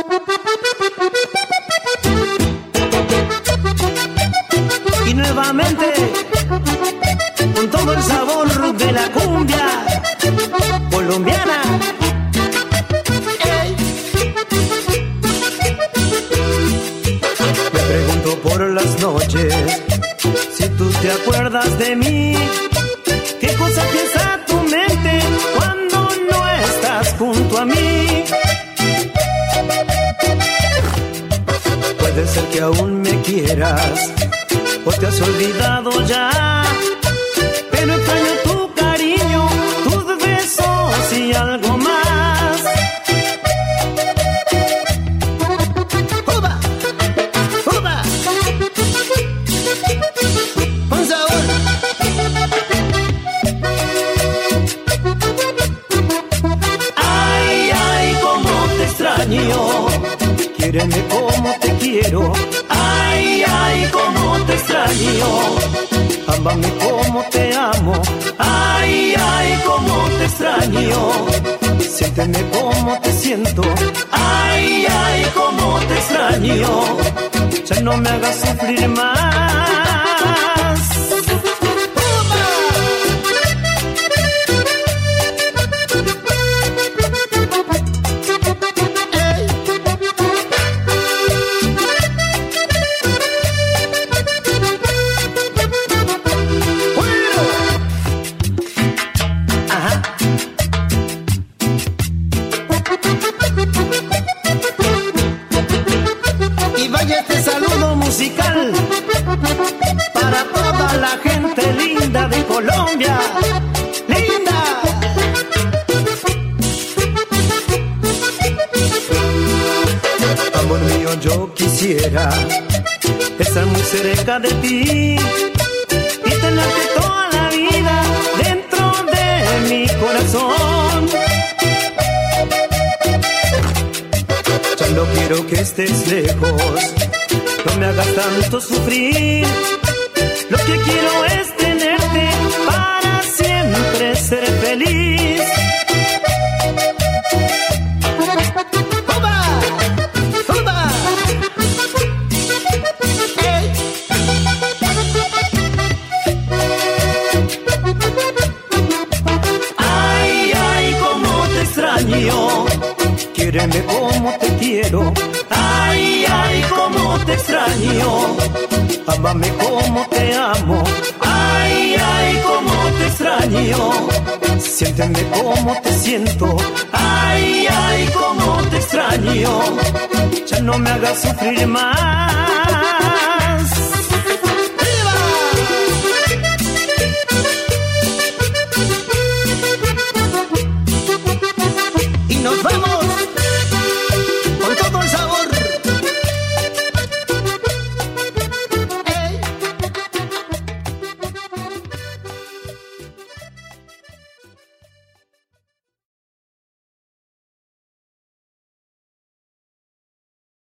Y nuevamente, con todo el sabor de la cumbia colombiana. ¡Ey! Me pregunto por las noches si tú te acuerdas de mí. ¿Qué cosa piensa tu mente cuando no estás junto a mí? Puede ser que aún me quieras o te has olvidado ya, pero extraño tu cariño, tus besos y algo más. ¡Uba! ¡Uba! ¡Con sabor! ¡Ay, ay, cómo te extraño! Quiéreme como te quiero. Ay, ay, cómo te extraño. Ámame como te amo. Ay, ay, cómo te extraño. Siénteme como te siento. Ay, ay, cómo te extraño. Ya no me hagas sufrir más. Musical para toda la gente linda de Colombia, linda. Amor mío, yo quisiera estar muy cerca de ti y tenerte toda la vida dentro de mi corazón. Ya no quiero que estés lejos, no me hagas tanto sufrir. Lo que quiero es tenerte para siempre, ser feliz. ¡Uba! ¡Uba! ¡Ey! Ay, ay, cómo te extraño. Quiéreme como te quiero. Ay, ay, cómo te extraño. Ámame como te amo. Ay, ay, cómo te extraño. Siénteme como te siento. Ay, ay, cómo te extraño. Ya no me hagas sufrir más.